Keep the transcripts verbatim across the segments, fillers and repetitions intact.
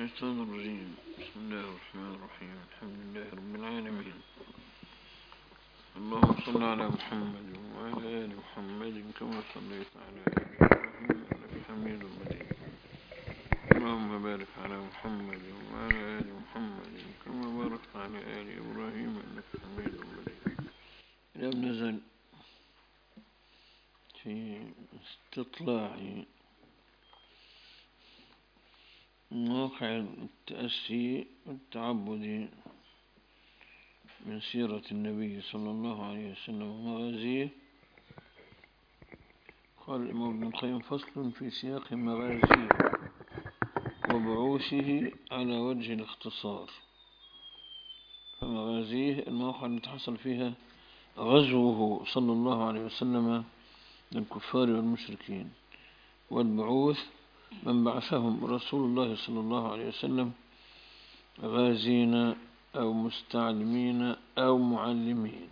الشيطان الرجيم. بسم الله الرحمن الرحيم. الحمد لله رب العالمين. اللهم صل على محمد وعلى آل محمد كما صليت على آل إبراهيم إنك حميد مجيد. اللهم بارك على محمد وعلى آل محمد كما باركت على آل إبراهيم إنك حميد مجيد. لم نزل في استطلاع مواقع التأسي والتعبد من سيرة النبي صلى الله عليه وسلم ومغازيه. قال الإمام ابن القيم: فصل في سياق مغازيه وبعوثه على وجه الاختصار. فمغازيه المواقع التي حصل فيها غزوه صلى الله عليه وسلم للكفار والمشركين، والبعوث من بعثهم رسول الله صلى الله عليه وسلم غازين أو مستعلمين أو معلمين.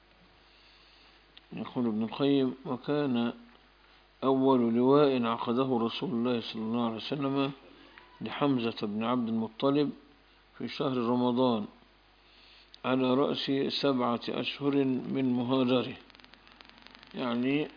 يقول ابن القيم: وكان أول لواء عقده رسول الله صلى الله عليه وسلم لحمزة بن عبد المطلب في شهر رمضان على رأس سبعة أشهر من مهاجره، يعني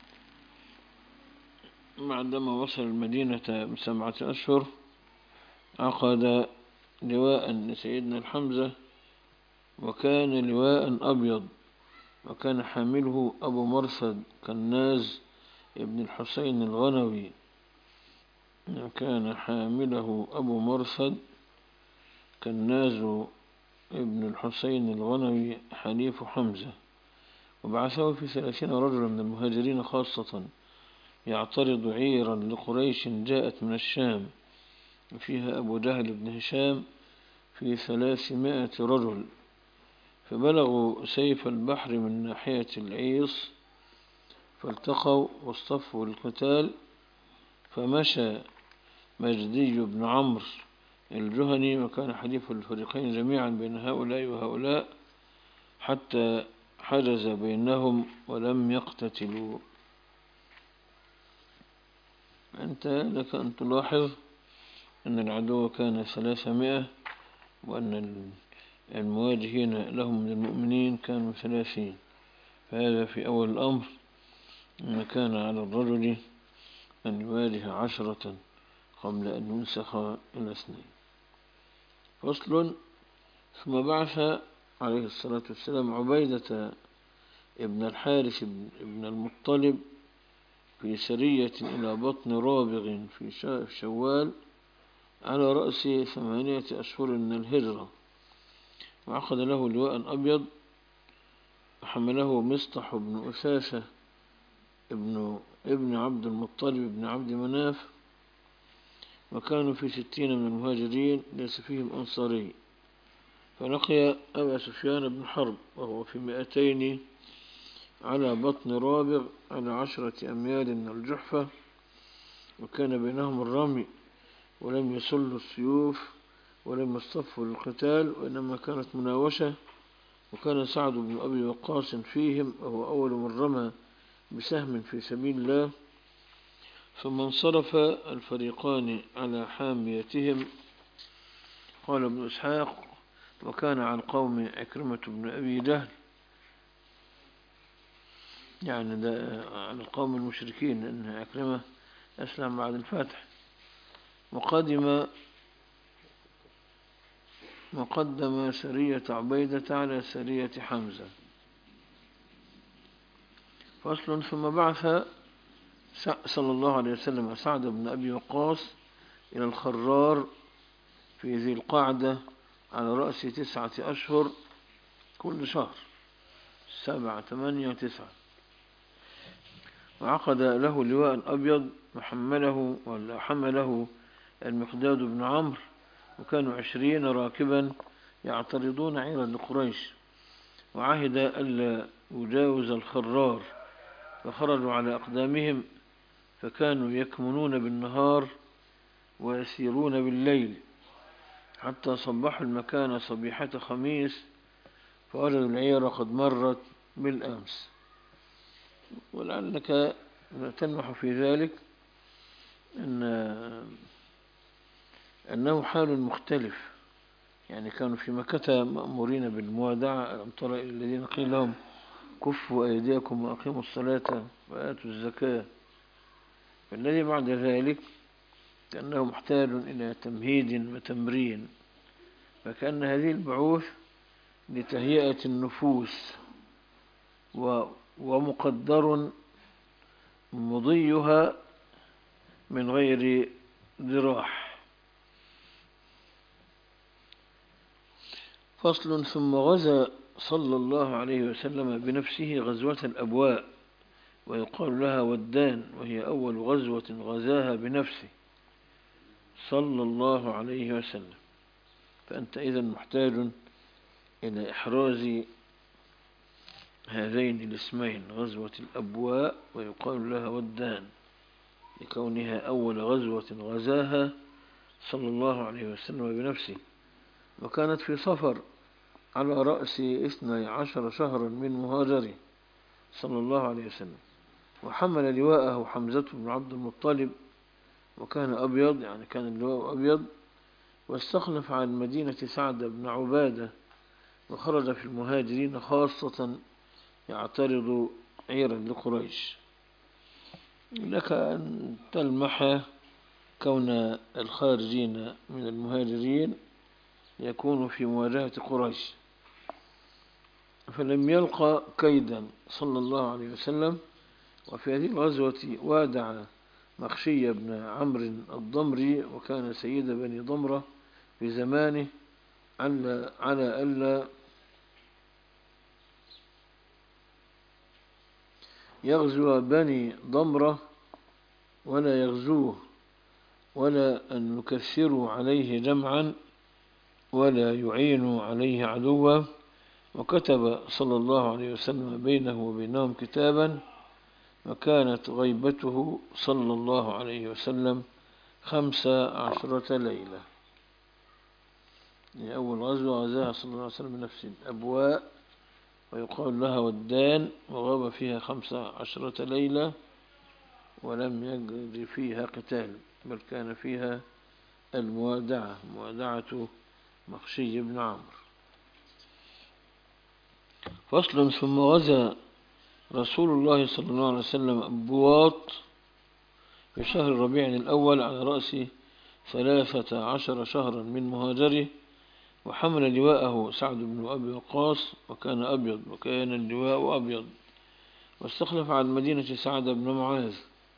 بعدما وصل المدينة بسبعة أشهر عقد لواء لسيدنا الحمزة، وكان لواء أبيض، وكان حامله أبو مرثد كناز ابن الحسين الغنوي. كان حامله أبو مرثد كناز ابن الحسين الغنوي حليف حمزة، وبعثه في ثلاثين رجلا من المهاجرين خاصة يعترض عيرا لقريش جاءت من الشام، وفيها أبو جهل بن هشام في ثلاثمائة رجل، فبلغوا سيف البحر من ناحية العيص فالتقوا واصطفوا للقتال، فمشى مجدي بن عمرو الجهني وكان حليف الفريقين جميعا بين هؤلاء وهؤلاء حتى حجز بينهم ولم يقتتلوا. أنت لك أن تلاحظ أن العدو كان ثلاثمائة، وأن المواجهين لهم من المؤمنين كانوا ثلاثين، فهذا في أول الأمر أن كان على الرجل أن يواجه عشرة قبل أن ينسخ إلى اثنين. فصل: ثم بعث عليه الصلاة والسلام عبيدة ابن الحارث ابن المطلب في سرية إلى بطن رابغ في شوال على رأس ثمانية أشهر من الهجرة، وعقد له لواء أبيض، وحمله مصطح بن أساسة ابن ابن عبد المطلب ابن عبد مناف، وكانوا في ستين من المهاجرين ليس فيهم أنصاري. فلقي أبا سفيان بن حرب وهو في مئتين على بطن رابغ على عشرة أميال من الجحفة، وكان بينهم الرمي، ولم يسلوا السيوف ولم يصطفوا للقتال، وإنما كانت مناوشة. وكان سعد بن أبي وقاص فيهم، وهو أول من رمى بسهم في سبيل الله. ثم انصرف الفريقان على حاميتهم. قال ابن إسحاق: وكان عن قوم عكرمة بن أبي جهل، يعني ده عن القوم المشركين، لأن عكرمة أسلم بعد الفتح، وقدم وقدم سرية عبيدة على سرية حمزة. فصل: ثم بعث صلى الله عليه وسلم سعد بن أبي وقاص إلى الخرار في ذي القعدة على رأس تسعة أشهر كل شهر، سبعة ثمانية وتسعة، وعقد له لواء أبيض وحمله ولا حمله المقداد بن عمرو، وكانوا عشرين راكبا يعترضون عيرا لقريش، وعهد ألا يجاوز الخرار، فخرجوا على أقدامهم، فكانوا يكمنون بالنهار ويسيرون بالليل حتى صبحوا المكان صبيحة خميس، فوجدوا العير قد مرت بالأمس. ولعلك تلمح في ذلك أن أنه حال مختلف، يعني كانوا في مكة مأمورين بالموادعة. ألم تر إلى الذين قيل لهم كفوا أيديكم وأقيموا الصلاة وآتوا الزكاة. فالذي بعد ذلك كأنه محتاج إلى تمهيد وتمرين، فكأن هذه البعوث لتهيئة النفوس ومقدر مضيها من غير ذراح. فصل. ثم غزا صلى الله عليه وسلم بنفسه غزوة الأبواء، ويقال لها ودان، وهي أول غزوة غزاها بنفسه صلى الله عليه وسلم. فأنت إذن محتاج إلى إحراز هذين الاسمين، غزوة الأبواء ويقال لها ودان، لكونها أول غزوة غزاها صلى الله عليه وسلم بنفسه، وكانت في صفر على رأس اثني عشر شهرا من مهاجره صلى الله عليه وسلم. وحمل لواءه حمزة بن عبد المطلب، وكان أبيض، يعني كان اللواء أبيض. واستخلف على المدينة سعد بن عبادة، وخرج في المهاجرين خاصة يعترض عيرا لقريش. لك أن تلمح كون الخارجين من المهاجرين يكون في مواجهة قريش، فلم يلقى كيدا صلى الله عليه وسلم. وفي هذه الغزوة وادع مخشي بن عمرو الضمري، وكان سيد بني ضمرة في زمانه، على ألا يغزو بني ضمرة ولا يغزوه، ولا أن يكثروا عليه جمعا ولا يعينوا عليه عدوا. وكتب صلى الله عليه وسلم بينه وبينهم كتابا، وكانت غيبته صلى الله عليه وسلم خمس عشرة ليلة. يعني أول غزوة غزاها صلى الله عليه وسلم بنفسه الأبواء، ويقال لها ودان، وغاب فيها خمس عشرة ليلة، ولم يجري فيها قتال، بل كان فيها الموادعة، موادعة مخشي بن عمرو. فصل. ثم غزا رسول الله صلى الله عليه وسلم بواط في شهر ربيع الأول على رأس ثلاثة عشر شهرا من مهاجره، وحمل لواءه سعد بن أبي وقاص، وكان أبيض، وكان اللواء أبيض. واستخلف على المدينة سعد بن معاذ،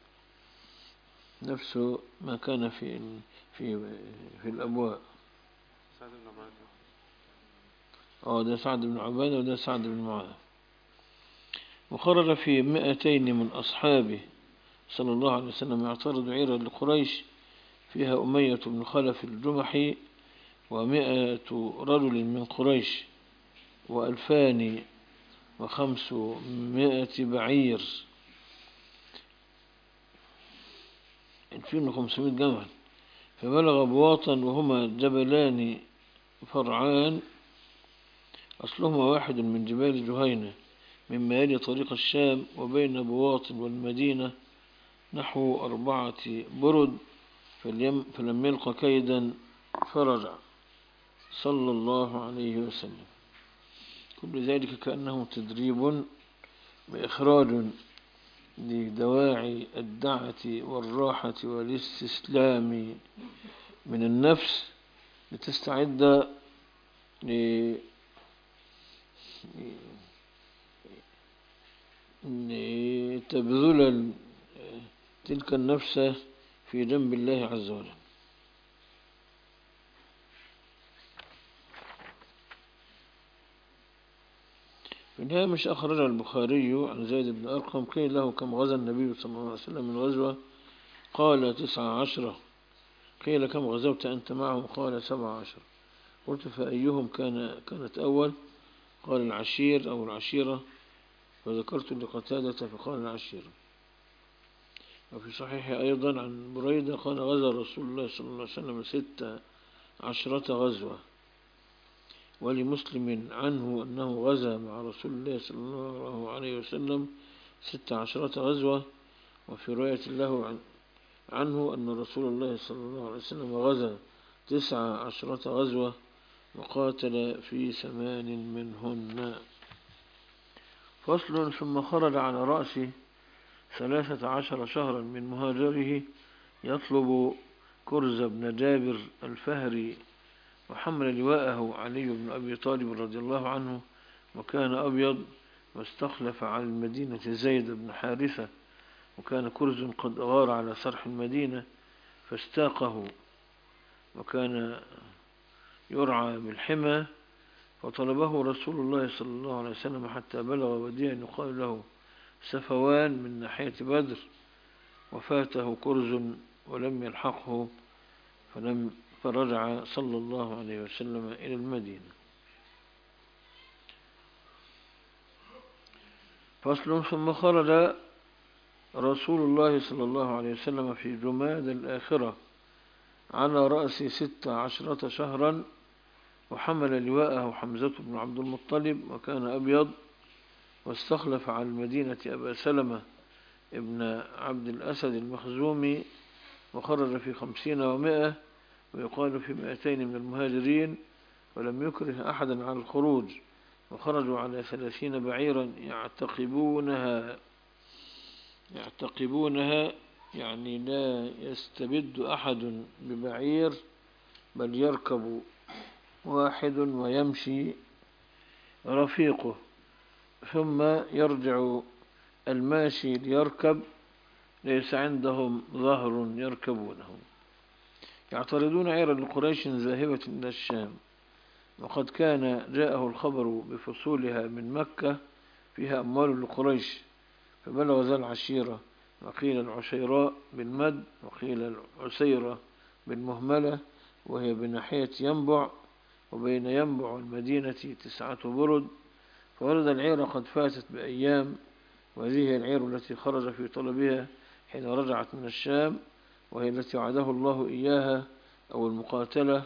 نفس ما كان في في في الأبواء. سعد بن معاذ. اه ده سعد بن عبادة وده سعد بن معاذ. وخرج في مئتين من أصحابه صلى الله عليه وسلم يعترض عيرا لقريش، فيها أمية بن خلف الجمحي ومئة رجل من قريش، وألفان وخمسمائة بعير، ألفين وخمسمائة جمل. فبلغ بواطا، وهما جبلان فرعان، أصلهما واحد من جبال جهينة، مما يلي طريق الشام، وبين بواط والمدينة نحو أربعة برد، فلم يلق كيدا فرجع صلى الله عليه وسلم. كل ذلك كأنه تدريب وإخراج لدواعي الدعة والراحة والاستسلام من النفس، لتستعد لتبذل تلك النفس في جنب الله عز وجل. في الهامش أخرج البخاري عن زيد بن أرقم قيل له كم غزا النبي صلى الله عليه وسلم من غزوة؟ قال تسعة عشرة. قيل كم غزوت أنت معه؟ قال سبعة عشر. قلت فأيهم كان كانت أول؟ قال العشير أو العشيرة، وذكرت لقتادة فقال العشيرة. وفي صحيح أيضا عن بريدة قال غزا رسول الله صلى الله عليه وسلم ستة عشرة غزوة. ولمسلم عنه أنه غزا مع رسول الله صلى الله عليه وسلم ستة عشرة غزوة. وفي رواية له عنه أن رسول الله صلى الله عليه وسلم غزا تسع عشرة غزوة وقاتل في ثمان منهن. فصل. ثم خرج على رأس ثلاثة عشر شهرا من مهاجره يطلب كرز بن جابر الفهري، وحمل لواءه علي بن أبي طالب رضي الله عنه، وكان أبيض، واستخلف على المدينة زيد بن حارثة، وكان كرز قد أغار على سرح المدينة فاستاقه، وكان يرعى بالحمى، فطلبه رسول الله صلى الله عليه وسلم حتى بلغ وديا يقال له سفوان من ناحية بدر، وفاته كرز ولم يلحقه، فلم فرجع صلى الله عليه وسلم إلى المدينة. فصل. ثم خرج رسول الله صلى الله عليه وسلم في جماد الآخرة على رأس ست عشرة شهرا، وحمل لواءه حمزة بن عبد المطلب، وكان أبيض، واستخلف على المدينة أبا سلمة ابن عبد الأسد المخزومي، وخرج في خمسين ومائة، ويقال في مائتين من المهاجرين، ولم يكره أحدا على الخروج، وخرجوا على ثلاثين بعيرا يعتقبونها يعتقبونها يعني لا يستبد أحد ببعير، بل يركب واحد ويمشي رفيقه، ثم يرجع الماشي ليركب، ليس عندهم ظهر يركبونه. يعترضون عيرا لقريش ذاهبة إلى الشام، وقد كان جاءه الخبر بفصولها من مكة فيها أموال لقريش، فبلغ ذا العشيرة، وقيل العشيراء بالمد، وقيل العسيرة بالمهملة، وهي بناحية ينبع، وبين ينبع والمدينة تسعة برد، فورد العير قد فاتت بأيام، وهذه هي العير التي خرج في طلبها حين رجعت من الشام، وهي التي وعده الله إياها، أو المقاتلة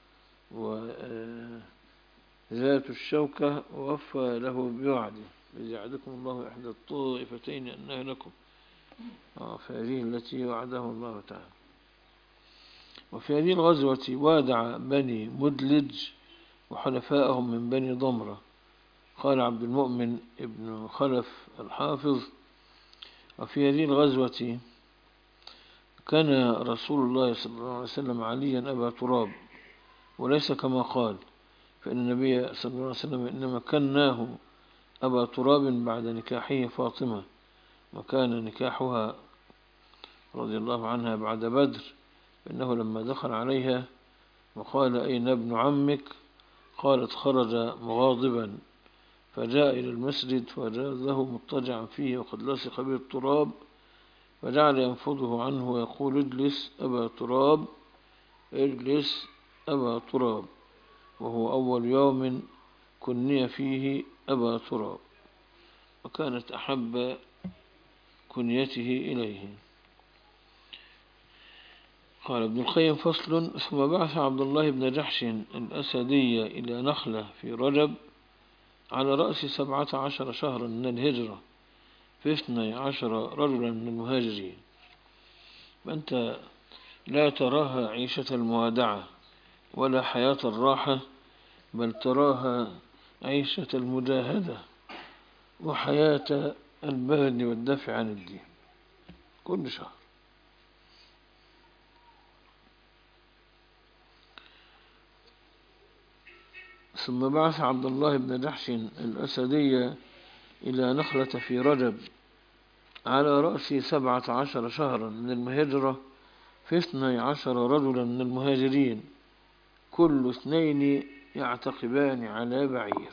وذات الشوكة، ووفى له بوعده، إذ يعدكم الله إحدى الطائفتين أنها لكم، فهذه التي وعده الله تعالى. وفي هذه الغزوة وادع بني مدلج وحلفائهم من بني ضمرة. قال عبد المؤمن ابن خلف الحافظ: وفي هذه الغزوة كان رسول الله صلى الله عليه وسلم عليا أبا تراب، وليس كما قال، فإن النبي صلى الله عليه وسلم إنما كناه أبا تراب بعد نكاحه فاطمة، وكان نكاحها رضي الله عنها بعد بدر، فإنه لما دخل عليها وقال: أين ابن عمك؟ قالت: خرج مغاضبا، فجاء إلى المسجد فوجده مضطجعا فيه وقد لصق به التراب، فجعل ينفضه عنه ويقول: اجلس أبا تراب، اجلس أبا تراب، وهو أول يوم كني فيه أبا تراب، وكانت أحب كنيته إليه. قال ابن القيم: فصل. ثم بعث عبد الله بن جحش الأسدي إلى نخلة في رجب على رأس سبعة عشر شهرا من الهجرة في اثني عشر رجلا من المهاجرين. فأنت لا تراها عيشة الموادعة ولا حياة الراحة، بل تراها عيشة المجاهدة وحياة البذل والدفع عن الدين كل شهر. ثم بعث عبد الله بن جحش الأسدي إلى نخلة في رجب على رأس سبعة عشر شهرا من المهجرة في اثني عشر رجلا من المهاجرين، كل اثنين يعتقبان على بعير،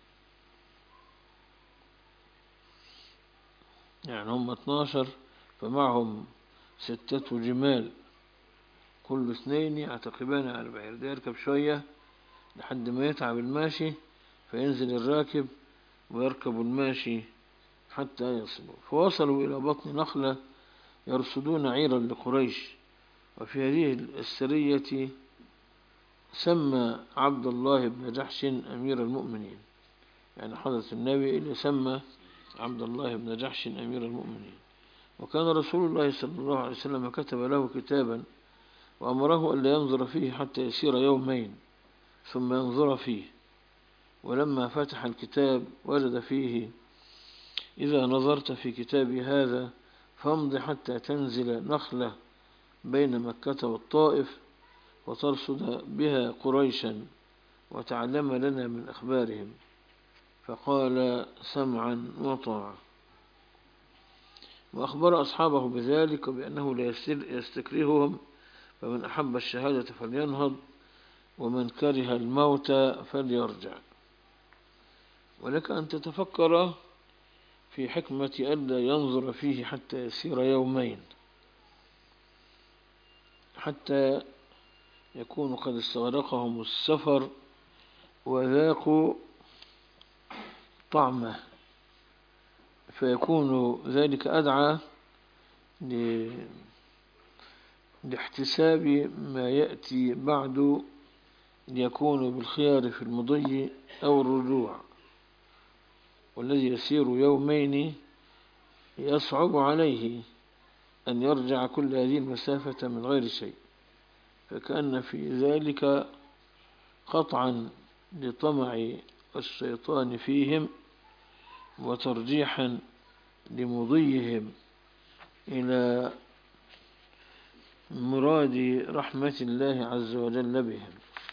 يعني هم اثناشر فمعهم ستة جمال، كل اثنين يعتقبان على بعير، ده يركب شوية لحد ما يتعب الماشي، فينزل الراكب ويركب الماشي حتى يصلوا. فوصلوا إلى بطن نخلة يرصدون عيرا لقريش. وفي هذه السرية سمى عبد الله بن جحش أمير المؤمنين، يعني حضرة النبي اللي سمى عبد الله بن جحش أمير المؤمنين. وكان رسول الله صلى الله عليه وسلم كتب له كتابا وأمره ألا ينظر فيه حتى يسير يومين ثم ينظر فيه. ولما فتح الكتاب وجد فيه: إذا نظرت في كتابي هذا فامض حتى تنزل نخلة بين مكة والطائف وترصد بها قريشا وتعلم لنا من أخبارهم. فقال: سمعا وطاعة. وأخبر أصحابه بذلك وبأنه لا يستكرههم، فمن أحب الشهادة فلينهض ومن كره الموت فليرجع. ولك أن تتفكر في حكمة ألا ينظر فيه حتى يسير يومين، حتى يكون قد استغرقهم السفر وذاقوا طعمه، فيكون ذلك أدعى لاحتساب ما يأتي بعد، ليكون بالخيار في المضي أو الرجوع. والذي يسير يومين يصعب عليه أن يرجع كل هذه المسافة من غير شيء، فكأن في ذلك قطعا لطمع الشيطان فيهم وترجيحا لمضيهم إلى مراد رحمة الله عز وجل بهم.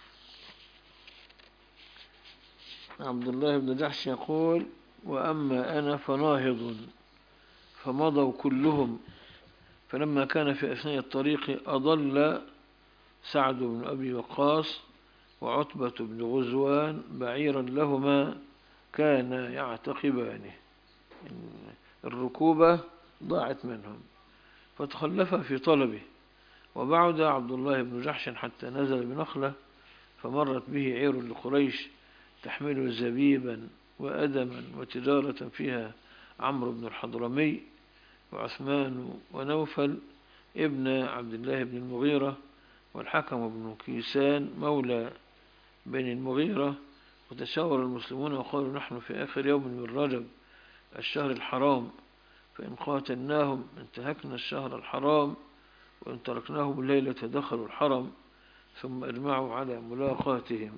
عبد الله بن جحش يقول: وأما أنا فناهض، فمضوا كلهم، فلما كان في أثناء الطريق أضل سعد بن أبي وقاص وعتبة بن غزوان بعيرا لهما كان يعتقبانه، الركوبة ضاعت منهم فتخلف في طلبه. وبعد عبد الله بن جحش حتى نزل بنخلة، فمرت به عير لقريش تحمل زبيبا وأدما وتجارة فيها عمرو بن الحضرمي وعثمان ونوفل ابن عبد الله بن المغيرة والحكم بن كيسان مولى بن المغيرة. وتشاور المسلمون وقالوا: نحن في آخر يوم من رجب الشهر الحرام، فإن قاتلناهم انتهكنا الشهر الحرام، وإن تركناهم الليلة دخلوا الحرم، ثم أجمعوا على ملاقاتهم.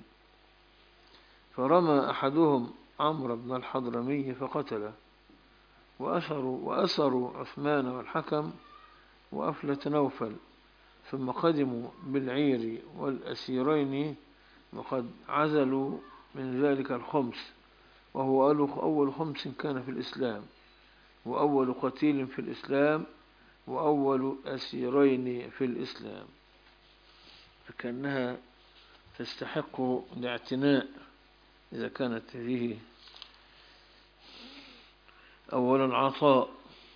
فرمى أحدهم عمرو بن الحضرمي فقتله، وأسروا, وأسروا عثمان والحكم وأفلة نوفل، ثم قدموا بالعير والأسيرين وقد عزلوا من ذلك الخمس، وهو أول خمس كان في الإسلام، وأول قتيل في الإسلام، وأول أسيرين في الإسلام. فكأنها تستحق الاعتناء إذا كانت هذه أول العطاء.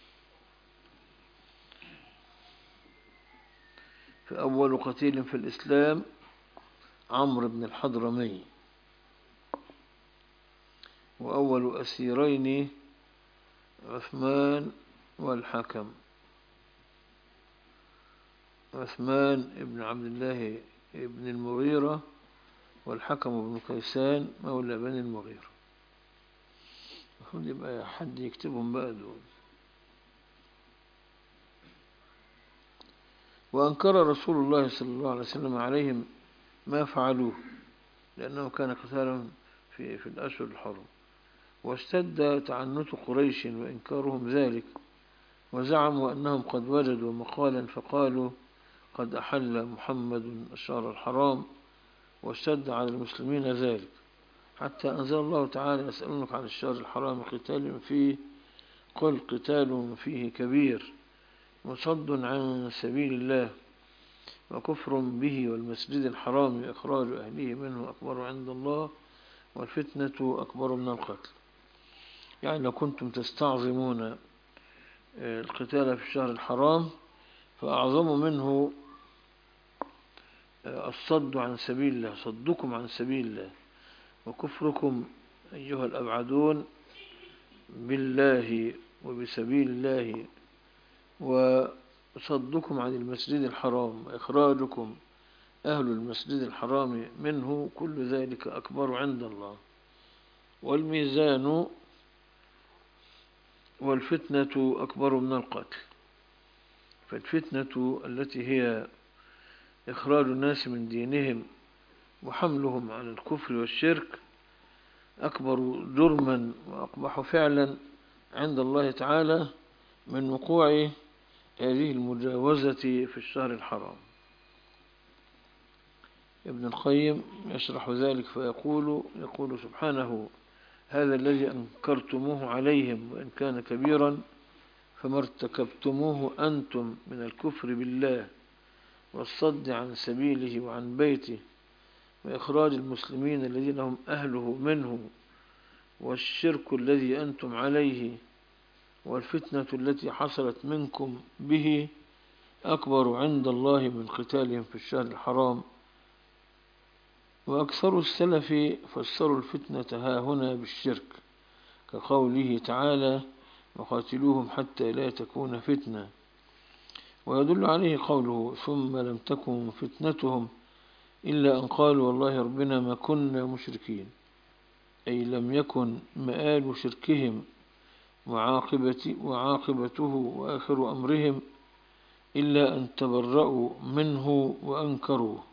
فأول قتيل في الإسلام عمرو بن الحضرمي، وأول أسيرين عثمان والحكم، عثمان ابن عبد الله ابن المغيرة والحكم بن كيسان مولى بني المغيرة. المفروض يبقى حد يكتبهم بقى دول. وأنكر رسول الله صلى الله عليه وسلم عليهم ما فعلوه، لأنه كان قتالا في, في الأشهر الحرم. واشتد تعنت قريش وإنكارهم ذلك، وزعموا أنهم قد وجدوا مقالا فقالوا: قد أحل محمد الشهر الحرام. واشتد على المسلمين ذلك حتى أنزل الله تعالى: يسألونك عن الشهر الحرام قتال فيه، قل قتال فيه كبير وصد عن سبيل الله وكفر به والمسجد الحرام وإخراج أهله منه أكبر عند الله والفتنة أكبر من القتل. يعني لو كنتم تستعظمون القتال في الشهر الحرام فأعظم منه الصد عن سبيل الله، صدكم عن سبيل الله، وكفركم أيها الأبعدون بالله وبسبيل الله، وصدكم عن المسجد الحرام وإخراجكم أهل المسجد الحرام منه، كل ذلك أكبر عند الله. والميزان والفتنة أكبر من القتل. فالفتنة التي هي إخراج الناس من دينهم وحملهم على الكفر والشرك أكبر جرما وأقبح فعلا عند الله تعالى من وقوع هذه المجاوزة في الشهر الحرام. ابن القيم يشرح ذلك فيقول يقول سبحانه: هذا الذي أنكرتموه عليهم وإن كان كبيرا فما ارتكبتموه أنتم من الكفر بالله والصد عن سبيله وعن بيته وإخراج المسلمين الذين هم أهله منه والشرك الذي أنتم عليه والفتنة التي حصلت منكم به أكبر عند الله من قتالهم في الشهر الحرام. وأكثر السلف فسروا الفتنة ها هنا بالشرك كقوله تعالى: وقاتلوهم حتى لا تكون فتنة. ويدل عليه قوله: ثم لم تكن فتنتهم إلا أن قالوا والله ربنا ما كنا مشركين، أي لم يكن مآل شركهم وعاقبة وعاقبته وآخر أمرهم إلا أن تبرأوا منه وأنكروه.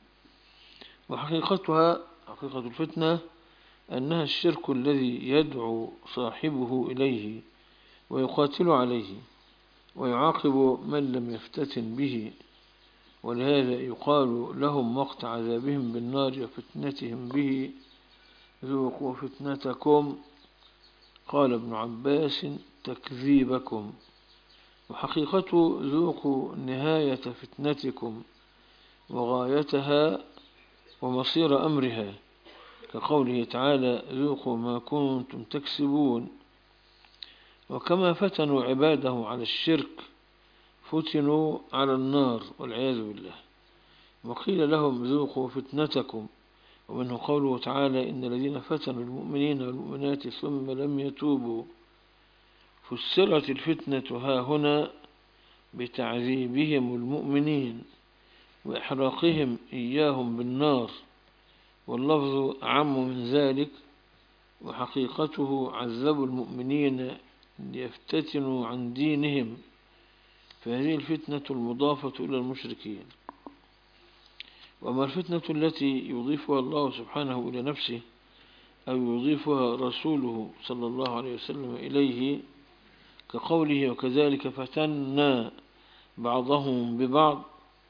وحقيقتها حقيقة الفتنة أنها الشرك الذي يدعو صاحبه إليه ويقاتل عليه ويعاقب من لم يفتتن به، ولهذا يقال لهم وقت عذابهم بالنار وفتنتهم به: ذوقوا فتنتكم. قال ابن عباس: تكذيبكم. وحقيقة ذوقوا نهاية فتنتكم وغايتها ومصير أمرها كقوله تعالى: ذوقوا ما كنتم تكسبون. وكما فتنوا عباده على الشرك فتنوا على النار والعياذ بالله. وقيل لهم: ذوقوا فتنتكم. ومنه قوله تعالى: إن الذين فتنوا المؤمنين والمؤمنات ثم لم يتوبوا. فسرت الفتنة ها هنا بتعذيبهم المؤمنين وإحراقهم إياهم بالنار، واللفظ أعم من ذلك. وحقيقته عذبوا المؤمنين ليفتتنوا عن دينهم، فهذه الفتنة المضافة إلى المشركين. وأما الفتنة التي يضيفها الله سبحانه إلى نفسه أو يضيفها رسوله صلى الله عليه وسلم إليه كقوله: وكذلك فتنا بعضهم ببعض،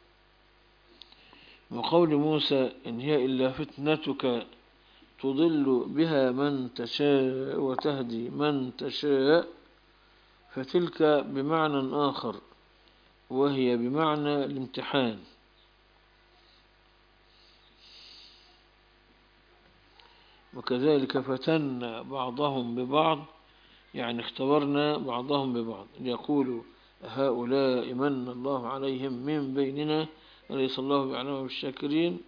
وقول موسى: إن هي إلا فتنتك تضل بها من تشاء وتهدي من تشاء، فتلك بمعنى آخر وهي بمعنى الامتحان. وكذلك فتنا بعضهم ببعض يعني اختبرنا بعضهم ببعض ليقولوا: هؤلاء من الله عليهم من بيننا أليس الله بأعلم بالشاكرين.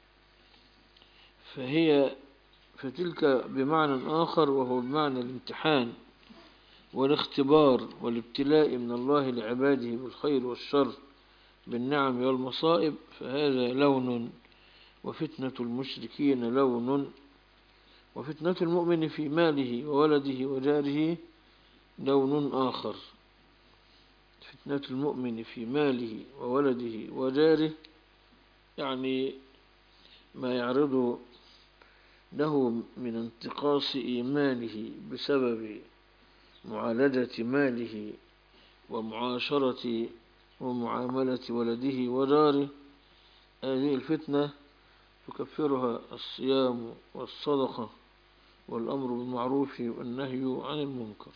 فهي فتلك بمعنى آخر وهو بمعنى الامتحان والاختبار والابتلاء من الله لعباده بالخير والشر بالنعم والمصائب، فهذا لون، وفتنة المشركين لون، وفتنة المؤمن في ماله وولده وجاره لون آخر. فتنة المؤمن في ماله وولده وجاره يعني ما يعرض له من انتقاص إيمانه بسبب معالجة ماله ومعاشرة ومعاملة ولده وداره. هذه الفتنة تكفرها الصيام والصدقة والأمر بالمعروف والنهي عن المنكر.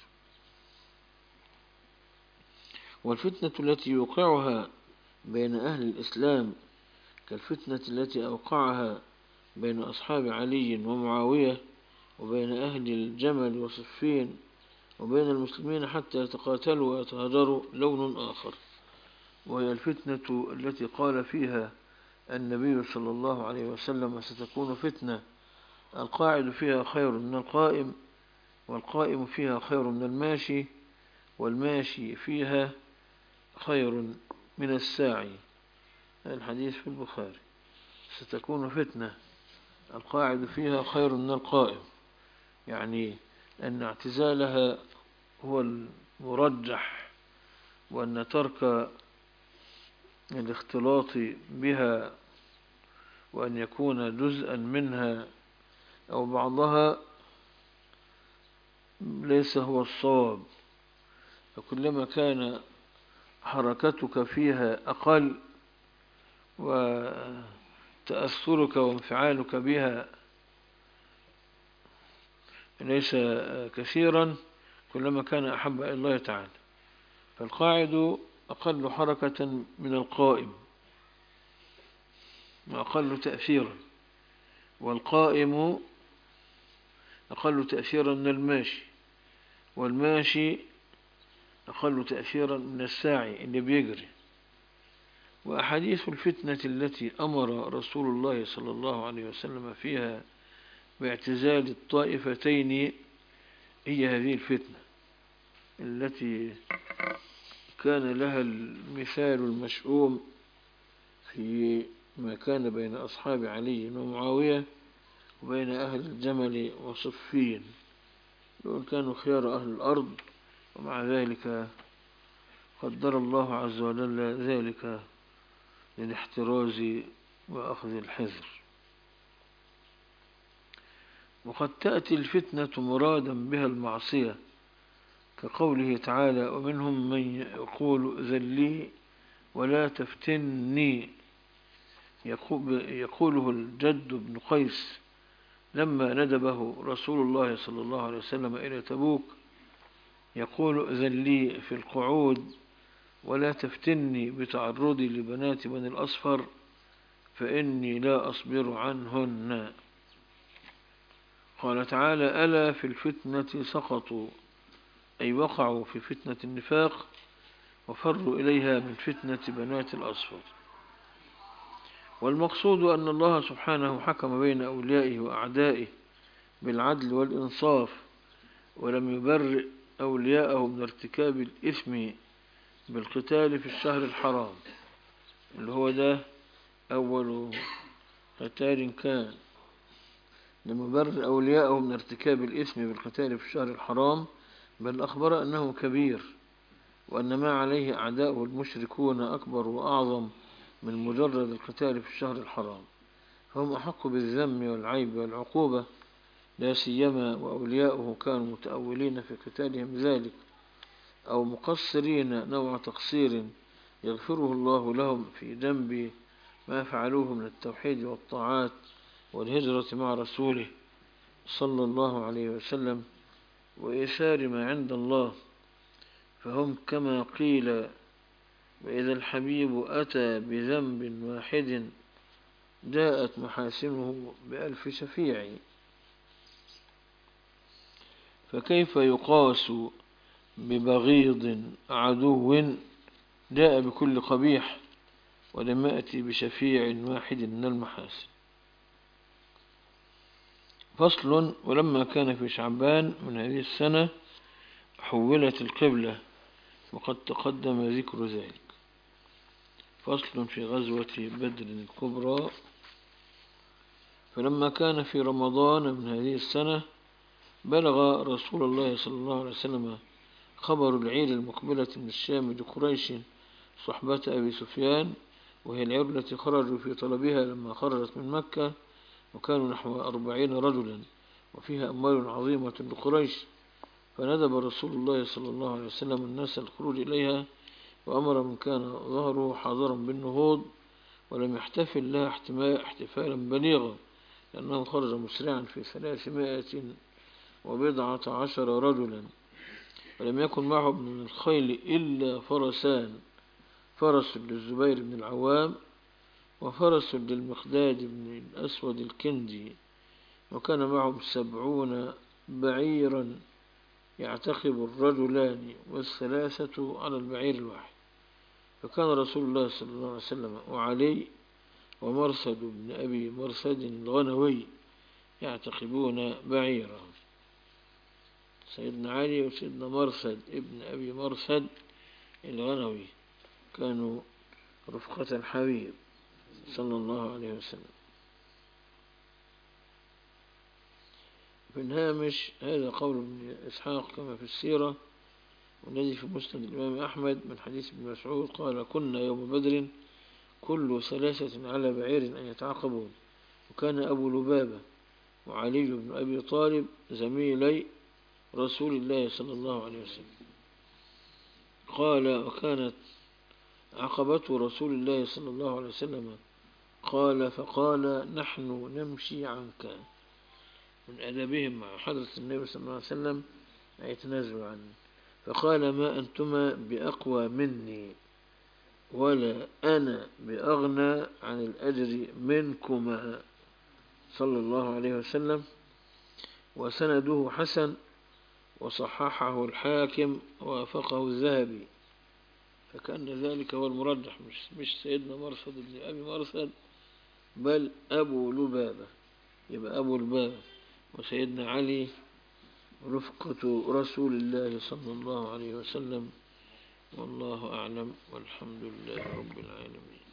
والفتنة التي يوقعها بين أهل الإسلام كالفتنة التي أوقعها بين أصحاب علي ومعاوية وبين أهل الجمل وصفين وبين المسلمين حتى يتقاتلوا ويتهاجروا لون آخر، وهي الفتنة التي قال فيها النبي صلى الله عليه وسلم: ستكون فتنة القاعد فيها خير من القائم، والقائم فيها خير من الماشي، والماشي فيها خير من الساعي. الحديث في البخاري. ستكون فتنة القاعد فيها خير من القائم، يعني أن اعتزالها هو المرجح، وأن ترك الاختلاط بها وأن يكون جزءا منها أو بعضها ليس هو الصواب. فكلما كان حركتك فيها أقل وتأثرك وانفعالك بها ليس كثيرا كلما كان أحب إلى الله تعالى. فالقاعد أقل حركة من القائم وأقل تأثيرا، والقائم أقل تأثيرا من الماشي، والماشي أقل تأثيرا من الساعي اللي بيجري. وأحاديث الفتنة التي أمر رسول الله صلى الله عليه وسلم فيها باعتزال الطائفتين هي هذه الفتنة التي كان لها المثال المشؤوم في ما كان بين أصحاب علي ومعاوية وبين أهل الجمل وصفين، دول كانوا خيار أهل الأرض، ومع ذلك قدر الله عز وجل ذلك للاحتراز وأخذ الحذر. وقد تأتي الفتنة مرادا بها المعصية كقوله تعالى: ومنهم من يقول ذلي ولا تفتني. يقوله الجد بن قيس لما ندبه رسول الله صلى الله عليه وسلم إلى تبوك، يقول ذلي في القعود ولا تفتني بتعرضي لبنات بني الأصفر فإني لا أصبر عنهن. قال تعالى: ألا في الفتنة سقطوا، أي وقعوا في فتنة النفاق وفروا إليها من فتنة بنات الأصفر. والمقصود أن الله سبحانه حكم بين أوليائه وأعدائه بالعدل والإنصاف، ولم يبرئ أولياءه من ارتكاب الإثم بالقتال في الشهر الحرام، اللي هو ده أول قتال كان. لم يبرئ أولياءه من ارتكاب الإثم بالقتال في الشهر الحرام، بل أخبر أنه كبير، وأن ما عليه أعداؤه المشركون أكبر وأعظم من مجرد القتال في الشهر الحرام، فهم أحق بالذم والعيب والعقوبة، لا سيما وأولياؤه كانوا متأولين في قتالهم ذلك أو مقصرين نوع تقصير يغفره الله لهم في ذنب ما فعلوه من التوحيد والطاعات والهجرة مع رسوله صلى الله عليه وسلم وإيثار ما عند الله. فهم كما قيل: وإذا الحبيب أتى بذنب واحد جاءت محاسنه بألف شفيع. فكيف يقاس ببغيض عدو جاء بكل قبيح ولم يأتي بشفيع واحد من المحاسن؟ فصل. ولما كان في شعبان من هذه السنة حولت القبلة، وقد تقدم ذكر ذلك. فصل في غزوة بدر الكبرى. فلما كان في رمضان من هذه السنة بلغ رسول الله صلى الله عليه وسلم خبر العير المقبلة من الشام لقريش صحبة أبي سفيان، وهي العير التي خرجوا في طلبها لما خرجت من مكة، وكانوا نحو أربعين رجلا وفيها أموال عظيمة لقريش. فندب رسول الله صلى الله عليه وسلم الناس الخروج إليها، وأمر من كان ظهره حاضرا بالنهوض، ولم يحتفل لها احتفالا بليغا، لأنه خرج مسرعا في ثلاثمائة وبضعة عشر رجلا، ولم يكن معه من الخيل إلا فرسان، فرس للزبير بن العوام وفرس للمقداد بن الأسود الكندي، وكان معهم سبعون بعيرا يعتقب الرجلان والثلاثة على البعير الواحد. فكان رسول الله صلى الله عليه وسلم وعلي ومرثد بن أبي مرثد الغنوي يعتقبون بعيرا. سيدنا علي وسيدنا مرثد ابن أبي مرثد الغنوي كانوا رفقة الحبيب صلى الله عليه وسلم. في الهامش: هذا قول ابن إسحاق كما في السيرة، والذي في مسند الإمام أحمد من حديث ابن مسعود قال: كنا يوم بدر كل ثلاثة على بعير أن يتعاقبون. وكان أبو لبابة وعلي بن أبي طالب زميلي رسول الله صلى الله عليه وسلم. قال وكانت عقبة رسول الله صلى الله عليه وسلم قال فقال نحن نمشي عنك. من أدبهم مع حضرة النبي صلى الله عليه وسلم يتنازلوا عنه. فقال ما أنتما بأقوى مني ولا أنا بأغنى عن الأجر منكما صلى الله عليه وسلم. وسنده حسن وصححه الحاكم ووافقه الذهبي. فكأن ذلك هو المرجح، مش, مش سيدنا مرصد بن أبي مرصد بل أبو لبابة. يبقى أبو لبابة وسيدنا علي رفقة رسول الله صلى الله عليه وسلم. والله أعلم والحمد لله رب العالمين.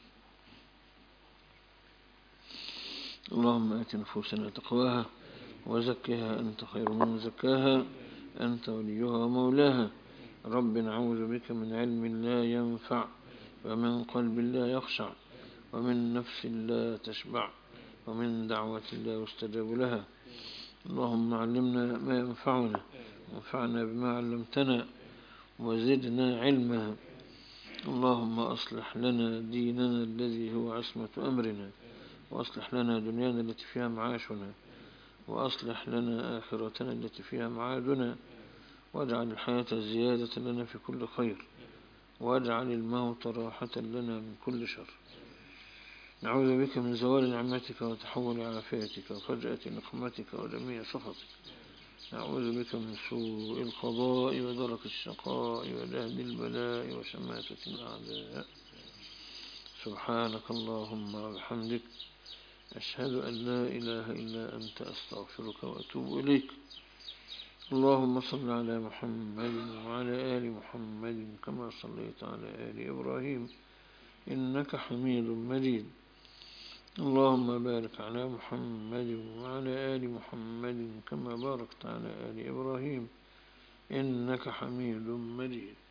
اللهم آت نفوسنا تقواها وزكها أنت خير من زكاها أنت وليها ومولاها. رب نعوذ بك من علم لا ينفع ومن قلب لا يخشع ومن نفس لا تشبع ومن دعوة لا يستجاب لها. اللهم علمنا ما ينفعنا وانفعنا بما علمتنا وزدنا علما. اللهم أصلح لنا ديننا الذي هو عصمة أمرنا وأصلح لنا دنيانا التي فيها معاشنا وأصلح لنا آخرتنا التي فيها معادنا واجعل الحياة زيادة لنا في كل خير واجعل الموت راحة لنا من كل شر. نعوذ بك من زوال نعمتك وتحول عافيتك وفجأة نقمتك وجميع سخطك. نعوذ بك من سوء القضاء ودرك الشقاء وجهد البلاء وشماتة الأعداء. سبحانك اللهم وبحمدك أشهد أن لا إله إلا أنت أستغفرك وأتوب إليك. اللهم صل على محمد وعلى آل محمد كما صليت على آل إبراهيم إنك حميد مجيد. اللهم بارك على محمد وعلى آل محمد كما باركت على آل إبراهيم إنك حميد مجيد.